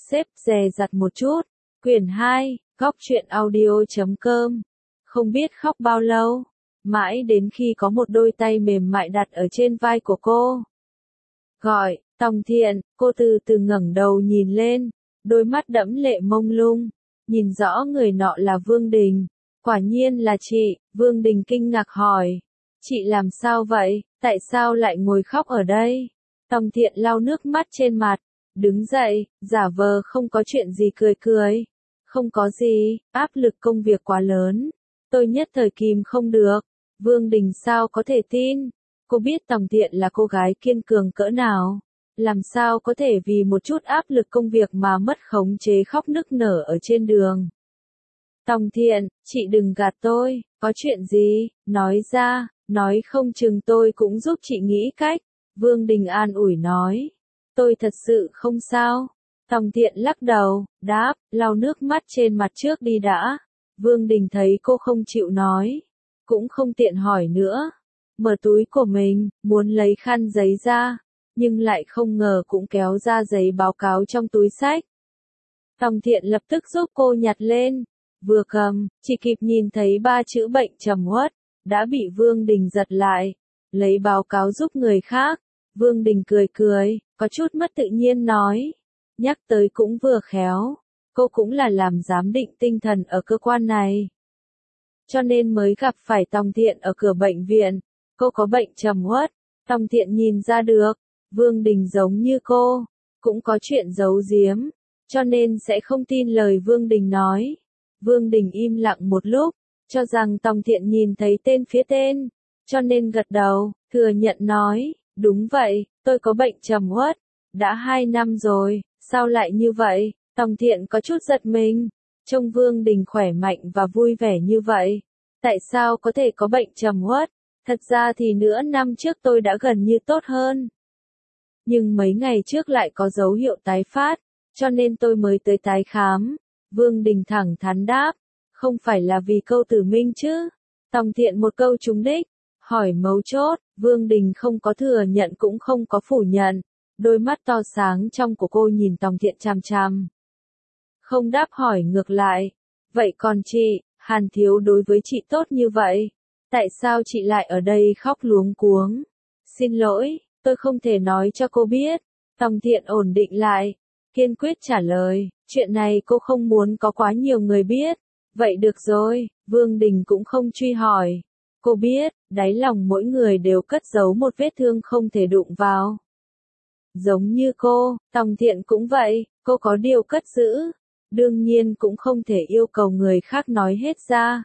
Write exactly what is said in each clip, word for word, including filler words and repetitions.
xếp dè dặt một chút. Quyển hai, góc truyện audio chấm com. Không biết khóc bao lâu, mãi đến khi có một đôi tay mềm mại đặt ở trên vai của cô. Gọi, Tòng Thiện, cô từ từ ngẩng đầu nhìn lên, đôi mắt đẫm lệ mông lung, nhìn rõ người nọ là Vương Đình. Quả nhiên là chị, Vương Đình kinh ngạc hỏi. Chị làm sao vậy, tại sao lại ngồi khóc ở đây? Tòng Thiện lau nước mắt trên mặt, đứng dậy, giả vờ không có chuyện gì cười cười. Không có gì, áp lực công việc quá lớn. Tôi nhất thời kìm không được. Vương Đình sao có thể tin? Cô biết Tòng Thiện là cô gái kiên cường cỡ nào. Làm sao có thể vì một chút áp lực công việc mà mất khống chế khóc nức nở ở trên đường. Tòng Thiện, chị đừng gạt tôi, có chuyện gì, nói ra, nói không chừng tôi cũng giúp chị nghĩ cách. Vương Đình an ủi nói. Tôi thật sự không sao. Tòng Thiện lắc đầu, đáp, lau nước mắt trên mặt trước đi đã. Vương Đình thấy cô không chịu nói, cũng không tiện hỏi nữa. Mở túi của mình, muốn lấy khăn giấy ra, nhưng lại không ngờ cũng kéo ra giấy báo cáo trong túi xách. Tòng Thiện lập tức giúp cô nhặt lên, vừa cầm, chỉ kịp nhìn thấy ba chữ bệnh trầm uất, đã bị Vương Đình giật lại, lấy báo cáo giúp người khác. Vương Đình cười cười, có chút mất tự nhiên nói, nhắc tới cũng vừa khéo, cô cũng là làm giám định tinh thần ở cơ quan này. Cho nên mới gặp phải Tòng Thiện ở cửa bệnh viện, cô có bệnh trầm uất, Tòng Thiện nhìn ra được, Vương Đình giống như cô, cũng có chuyện giấu giếm, cho nên sẽ không tin lời Vương Đình nói. Vương Đình im lặng một lúc, cho rằng Tòng Thiện nhìn thấy tên phía tên, cho nên gật đầu, thừa nhận nói, đúng vậy, tôi có bệnh trầm uất, đã hai năm rồi, sao lại như vậy? Tòng Thiện có chút giật mình, trông Vương Đình khỏe mạnh và vui vẻ như vậy, tại sao có thể có bệnh trầm uất? Thật ra thì nửa năm trước tôi đã gần như tốt hơn, nhưng mấy ngày trước lại có dấu hiệu tái phát, cho nên tôi mới tới tái khám. Vương Đình thẳng thắn đáp, không phải là vì câu tử minh chứ? Tòng Thiện một câu trúng đích, hỏi mấu chốt, Vương Đình không có thừa nhận cũng không có phủ nhận, đôi mắt to sáng trong của cô nhìn Tòng Thiện chằm chằm. Không đáp hỏi ngược lại, vậy còn chị, Hàn Thiếu đối với chị tốt như vậy, tại sao chị lại ở đây khóc luống cuống? Xin lỗi, tôi không thể nói cho cô biết. Tòng Thiện ổn định lại, kiên quyết trả lời, chuyện này cô không muốn có quá nhiều người biết. Vậy được rồi, Vương Đình cũng không truy hỏi. Cô biết, đáy lòng mỗi người đều cất giấu một vết thương không thể đụng vào. Giống như cô, Tòng Thiện cũng vậy, cô có điều cất giữ. Đương nhiên cũng không thể yêu cầu người khác nói hết ra.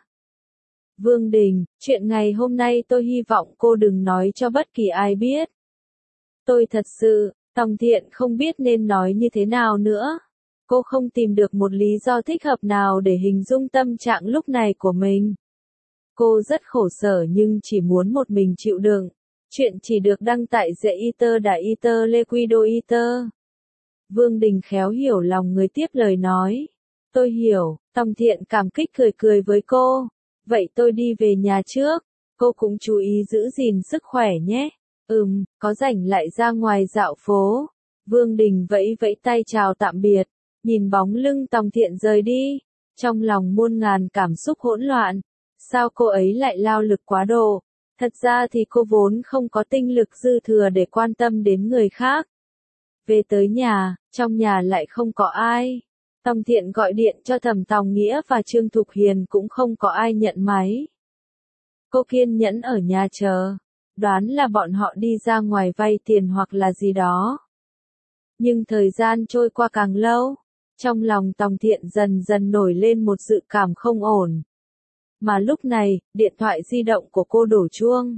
Vương Đình, chuyện ngày hôm nay tôi hy vọng cô đừng nói cho bất kỳ ai biết. Tôi thật sự, Tòng Thiện không biết nên nói như thế nào nữa. Cô không tìm được một lý do thích hợp nào để hình dung tâm trạng lúc này của mình. Cô rất khổ sở nhưng chỉ muốn một mình chịu đựng. Chuyện chỉ được đăng tại The Eater Da Eater Liquido Eater. Vương Đình khéo hiểu lòng người tiếp lời nói. Tôi hiểu, Tòng Thiện cảm kích cười cười với cô. Vậy tôi đi về nhà trước. Cô cũng chú ý giữ gìn sức khỏe nhé. Ừm, có rảnh lại ra ngoài dạo phố. Vương Đình vẫy vẫy tay chào tạm biệt. Nhìn bóng lưng Tòng Thiện rời đi. Trong lòng muôn ngàn cảm xúc hỗn loạn. Sao cô ấy lại lao lực quá độ? Thật ra thì cô vốn không có tinh lực dư thừa để quan tâm đến người khác. Về tới nhà, trong nhà lại không có ai. Tòng Thiện gọi điện cho Thẩm Tòng Nghĩa và Trương Thục Hiền cũng không có ai nhận máy. Cô kiên nhẫn ở nhà chờ, đoán là bọn họ đi ra ngoài vay tiền hoặc là gì đó. Nhưng thời gian trôi qua càng lâu, trong lòng Tòng Thiện dần dần nổi lên một dự cảm không ổn. Mà lúc này, điện thoại di động của cô đổ chuông.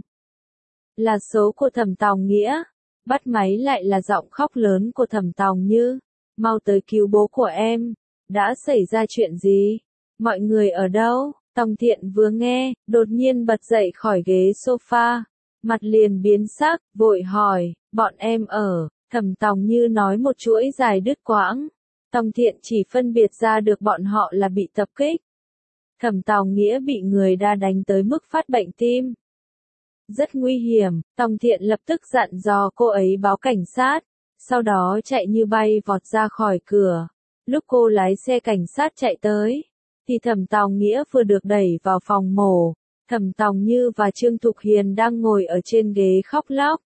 Là số của Thẩm Tòng Nghĩa. Bắt máy lại là giọng khóc lớn của Thẩm Tòng Như. Mau tới cứu bố của em. Đã xảy ra chuyện gì? Mọi người ở đâu? Tòng Thiện vừa nghe, đột nhiên bật dậy khỏi ghế sofa. Mặt liền biến sắc, vội hỏi, bọn em ở. Thẩm Tòng Như nói một chuỗi dài đứt quãng. Tòng Thiện chỉ phân biệt ra được bọn họ là bị tập kích. Thẩm Tòng Nghĩa bị người đa đánh tới mức phát bệnh tim. Rất nguy hiểm, Tòng Thiện lập tức dặn dò cô ấy báo cảnh sát, sau đó chạy như bay vọt ra khỏi cửa. Lúc cô lái xe cảnh sát chạy tới, thì Thẩm Tòng Nghĩa vừa được đẩy vào phòng mổ, Thẩm Tòng Như và Trương Thục Hiền đang ngồi ở trên ghế khóc lóc.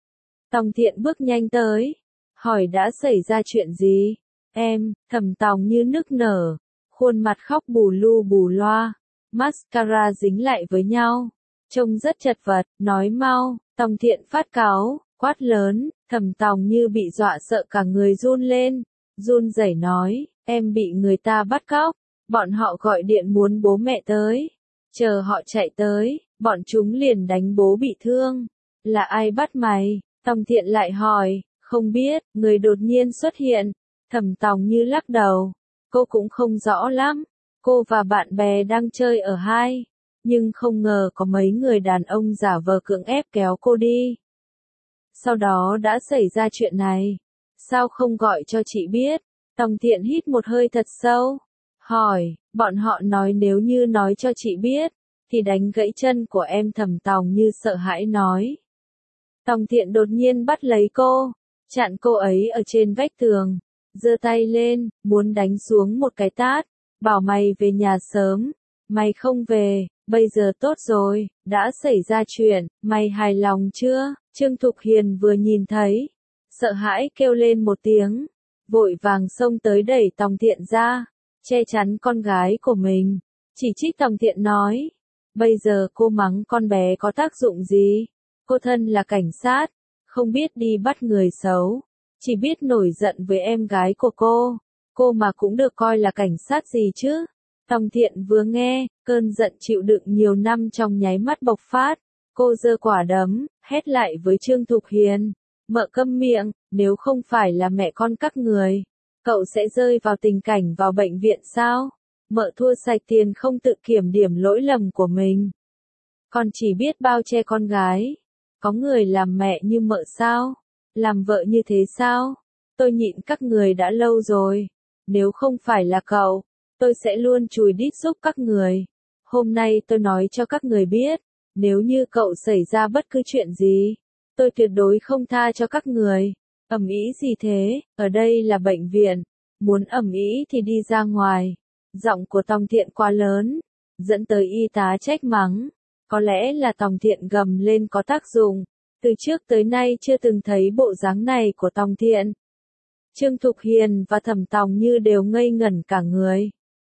Tòng Thiện bước nhanh tới, hỏi đã xảy ra chuyện gì? Em, Thẩm Tòng Như nức nở, khuôn mặt khóc bù lu bù loa, mascara dính lại với nhau, trông rất chật vật, nói mau. Tòng Thiện phát cáu, quát lớn, Thẩm Tòng Như bị dọa sợ cả người run lên, run rẩy nói, em bị người ta bắt cóc, bọn họ gọi điện muốn bố mẹ tới, chờ họ chạy tới, bọn chúng liền đánh bố bị thương. Là ai bắt mày? Tòng Thiện lại hỏi, không biết, người đột nhiên xuất hiện. Thẩm Tòng Như lắc đầu, cô cũng không rõ lắm, cô và bạn bè đang chơi ở hai, nhưng không ngờ có mấy người đàn ông giả vờ cưỡng ép kéo cô đi. Sau đó đã xảy ra chuyện này, sao không gọi cho chị biết? Tòng Thiện hít một hơi thật sâu, hỏi, bọn họ nói nếu như nói cho chị biết, thì đánh gãy chân của em. Thẩm Tòng Như sợ hãi nói. Tòng Thiện đột nhiên bắt lấy cô, chặn cô ấy ở trên vách tường, giơ tay lên, muốn đánh xuống một cái tát, bảo mày về nhà sớm, mày không về, bây giờ tốt rồi, đã xảy ra chuyện, mày hài lòng chưa? Trương Thục Hiền vừa nhìn thấy, sợ hãi kêu lên một tiếng, vội vàng xông tới đẩy Tòng Thiện ra, che chắn con gái của mình, chỉ trích Tòng Thiện nói, bây giờ cô mắng con bé có tác dụng gì? Cô thân là cảnh sát, không biết đi bắt người xấu, chỉ biết nổi giận với em gái của cô, cô mà cũng được coi là cảnh sát gì chứ? Tòng Thiện vừa nghe, cơn giận chịu đựng nhiều năm trong nháy mắt bộc phát, cô giơ quả đấm, hét lại với Trương Thục Hiền, mợ câm miệng, nếu không phải là mẹ con các người, cậu sẽ rơi vào tình cảnh vào bệnh viện sao? Mợ thua sạch tiền không tự kiểm điểm lỗi lầm của mình, còn chỉ biết bao che con gái. Có người làm mẹ như mợ sao? Làm vợ như thế sao? Tôi nhịn các người đã lâu rồi. Nếu không phải là cậu, tôi sẽ luôn chùi đít giúp các người. Hôm nay tôi nói cho các người biết, nếu như cậu xảy ra bất cứ chuyện gì, tôi tuyệt đối không tha cho các người. Ầm ĩ gì thế? Ở đây là bệnh viện. Muốn ầm ĩ thì đi ra ngoài. Giọng của Tòng Thiện quá lớn, dẫn tới y tá trách mắng. Có lẽ là Tòng Thiện gầm lên có tác dụng, từ trước tới nay chưa từng thấy bộ dáng này của Tòng Thiện. Trương Thục Hiền và Thẩm Tòng Như đều ngây ngẩn cả người.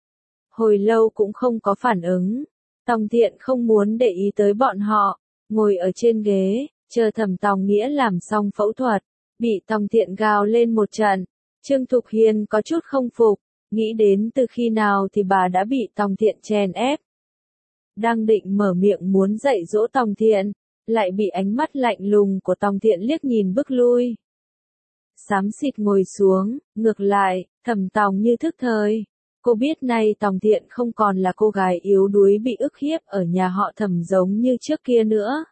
Hồi lâu cũng không có phản ứng, Tòng Thiện không muốn để ý tới bọn họ, ngồi ở trên ghế, chờ Thẩm Tòng Nghĩa làm xong phẫu thuật, bị Tòng Thiện gào lên một trận. Trương Thục Hiền có chút không phục, nghĩ đến từ khi nào thì bà đã bị Tòng Thiện chèn ép. Đang định mở miệng muốn dạy dỗ Tòng Thiện, lại bị ánh mắt lạnh lùng của Tòng Thiện liếc nhìn bước lui. Xám xịt ngồi xuống, ngược lại, Thẩm Tòng Như thức thời. Cô biết nay Tòng Thiện không còn là cô gái yếu đuối bị ức hiếp ở nhà họ Thẩm giống như trước kia nữa.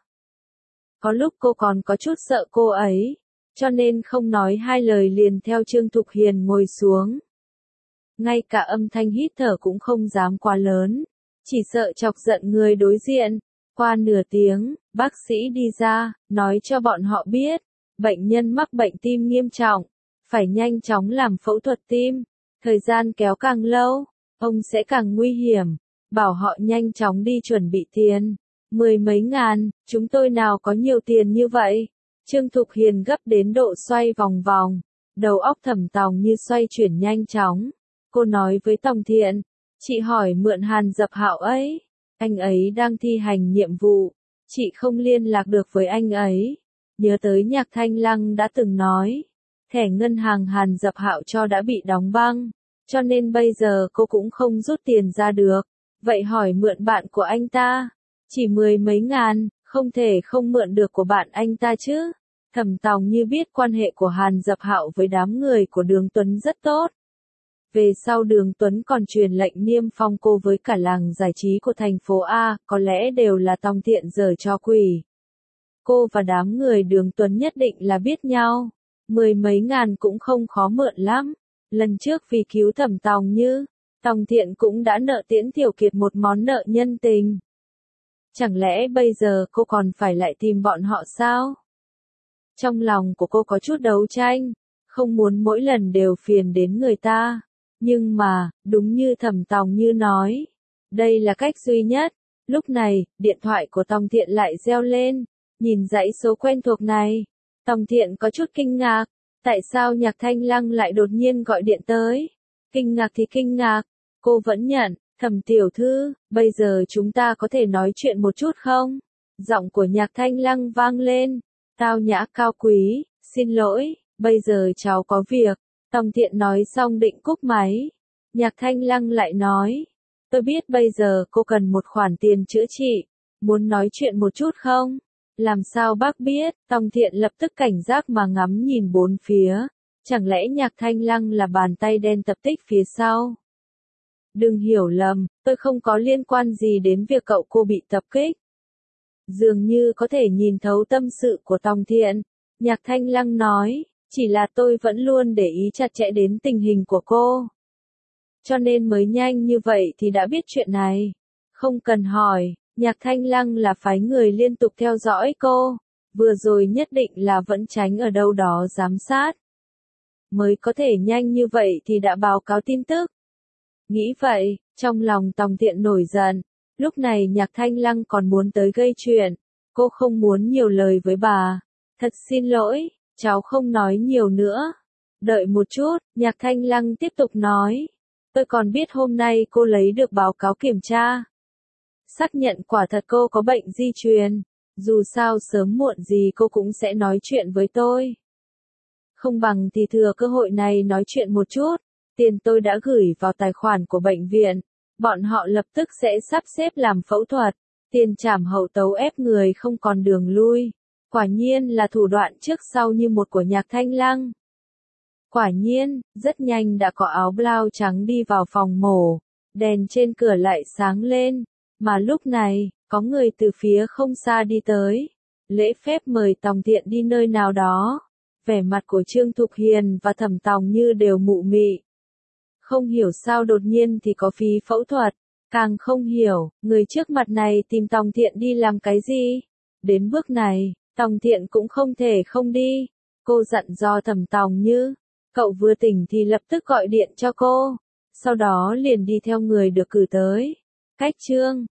Có lúc cô còn có chút sợ cô ấy, cho nên không nói hai lời liền theo Trương Thục Hiền ngồi xuống. Ngay cả âm thanh hít thở cũng không dám quá lớn, chỉ sợ chọc giận người đối diện. Qua nửa tiếng, bác sĩ đi ra, nói cho bọn họ biết, bệnh nhân mắc bệnh tim nghiêm trọng, phải nhanh chóng làm phẫu thuật tim. Thời gian kéo càng lâu, ông sẽ càng nguy hiểm, bảo họ nhanh chóng đi chuẩn bị tiền. Mười mấy ngàn, chúng tôi nào có nhiều tiền như vậy? Trương Thục Hiền gấp đến độ xoay vòng vòng, đầu óc Thẩm Tòng Như xoay chuyển nhanh chóng. Cô nói với Tòng Thiện, chị hỏi mượn Hàn Dập Hạo ấy, anh ấy đang thi hành nhiệm vụ, chị không liên lạc được với anh ấy. Nhớ tới Nhạc Thanh Lăng đã từng nói, thẻ ngân hàng Hàn Dập Hạo cho đã bị đóng băng, cho nên bây giờ cô cũng không rút tiền ra được. Vậy hỏi mượn bạn của anh ta, chỉ mười mấy ngàn, không thể không mượn được của bạn anh ta chứ. Thẩm Tòng Như biết quan hệ của Hàn Dập Hạo với đám người của Đường Tuấn rất tốt. Về sau Đường Tuấn còn truyền lệnh niêm phong cô với cả làng giải trí của thành phố A, có lẽ đều là Tòng Thiện giở trò quỷ. Cô và đám người Đường Tuấn nhất định là biết nhau, mười mấy ngàn cũng không khó mượn lắm. Lần trước vì cứu Thẩm Tòng Như, Tòng Thiện cũng đã nợ Tiễn Tiểu Kiệt một món nợ nhân tình. Chẳng lẽ bây giờ cô còn phải lại tìm bọn họ sao? Trong lòng của cô có chút đấu tranh, không muốn mỗi lần đều phiền đến người ta. Nhưng mà, đúng như Thẩm Tòng Như nói, đây là cách duy nhất. Lúc này, điện thoại của Tòng Thiện lại reo lên, nhìn dãy số quen thuộc này. Tòng Thiện có chút kinh ngạc, tại sao Nhạc Thanh Lăng lại đột nhiên gọi điện tới? Kinh ngạc thì kinh ngạc, cô vẫn nhận, Thẩm tiểu thư, bây giờ chúng ta có thể nói chuyện một chút không? Giọng của Nhạc Thanh Lăng vang lên, tao nhã cao quý, xin lỗi, bây giờ cháu có việc. Tòng Thiện nói xong định cúp máy. Nhạc Thanh Lăng lại nói, tôi biết bây giờ cô cần một khoản tiền chữa trị, muốn nói chuyện một chút không? Làm sao bác biết? Tòng Thiện lập tức cảnh giác mà ngắm nhìn bốn phía. Chẳng lẽ Nhạc Thanh Lăng là bàn tay đen tập tích phía sau? Đừng hiểu lầm, tôi không có liên quan gì đến việc cậu cô bị tập kích. Dường như có thể nhìn thấu tâm sự của Tòng Thiện. Nhạc Thanh Lăng nói, chỉ là tôi vẫn luôn để ý chặt chẽ đến tình hình của cô. Cho nên mới nhanh như vậy thì đã biết chuyện này. Không cần hỏi, Nhạc Thanh Lăng là phái người liên tục theo dõi cô. Vừa rồi nhất định là vẫn tránh ở đâu đó giám sát. Mới có thể nhanh như vậy thì đã báo cáo tin tức. Nghĩ vậy, trong lòng Tòng Thiện nổi giận. Lúc này Nhạc Thanh Lăng còn muốn tới gây chuyện. Cô không muốn nhiều lời với bà. Thật xin lỗi, cháu không nói nhiều nữa. Đợi một chút, Nhạc Thanh Lăng tiếp tục nói. Tôi còn biết hôm nay cô lấy được báo cáo kiểm tra. Xác nhận quả thật cô có bệnh di truyền. Dù sao sớm muộn gì cô cũng sẽ nói chuyện với tôi. Không bằng thì thừa cơ hội này nói chuyện một chút. Tiền tôi đã gửi vào tài khoản của bệnh viện. Bọn họ lập tức sẽ sắp xếp làm phẫu thuật. Tiền trảm hậu tấu ép người không còn đường lui. Quả nhiên là thủ đoạn trước sau như một của Nhạc Thanh Lăng. Quả nhiên, rất nhanh đã có áo blau trắng đi vào phòng mổ. Đèn trên cửa lại sáng lên. Mà lúc này, có người từ phía không xa đi tới. Lễ phép mời Tòng Thiện đi nơi nào đó. Vẻ mặt của Trương Thục Hiền và Thẩm Tòng Như đều mụ mị. Không hiểu sao đột nhiên thì có phí phẫu thuật. Càng không hiểu, người trước mặt này tìm Tòng Thiện đi làm cái gì? Đến bước này, Tòng Thiện cũng không thể không đi. Cô dặn dò Thẩm Tòng Như. Cậu vừa tỉnh thì lập tức gọi điện cho cô. Sau đó liền đi theo người được cử tới. Cách chương